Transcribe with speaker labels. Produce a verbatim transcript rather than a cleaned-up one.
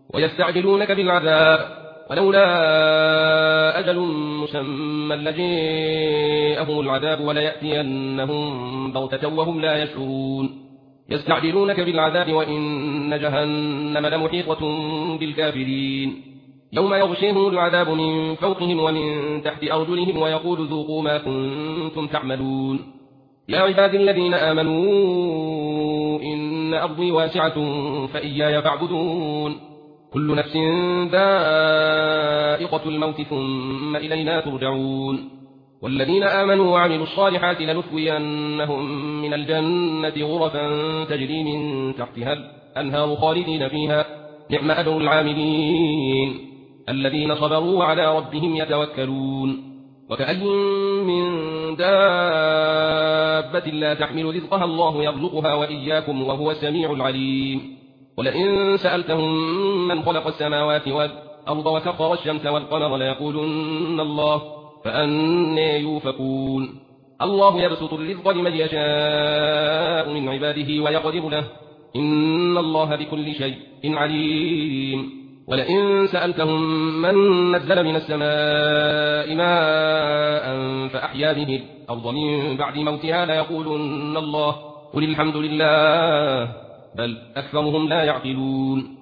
Speaker 1: ويستعجلونك بالعذاب ولولا أجل مسمى لجاءهم العذاب وليأتينهم بغتة وهم لا يشعرون يستعجلونك بالعذاب وإن جهنم لمحيطة بالكافرين يوم يغشيهم العذاب من فوقهم ومن تحت أرجلهم ويقول ذوقوا ما كنتم تعملون يا عبادي الذين آمنوا إن أرضي واسعة فإياي فاعبدون كل نفس ذائقة الموت ثم إلينا ترجعون والذين آمنوا وعملوا الصالحات لندخلنهم من الجنة غرفا تجري من تحتها الأنهار خالدين فيها نعم أجر العاملين الذين صبروا على ربهم يتوكلون وكأي من دابة لا تحمل رزقها الله يرزقها وإياكم وهو السميع العليم ولئن سألتهم من خلق السماوات والأرض وسخر الشمس والقمر ليقولن الله فأنى يوفكون الله يبسط الرزق لمن يشاء من عباده ويقدر له إن الله بكل شيء عليم ولئن سألتهم من نزل من السماء ماء فأحيا به الأرض من بعد موتها ليقولن الله قل الحمد لله بل أكثرهم لا يعقلون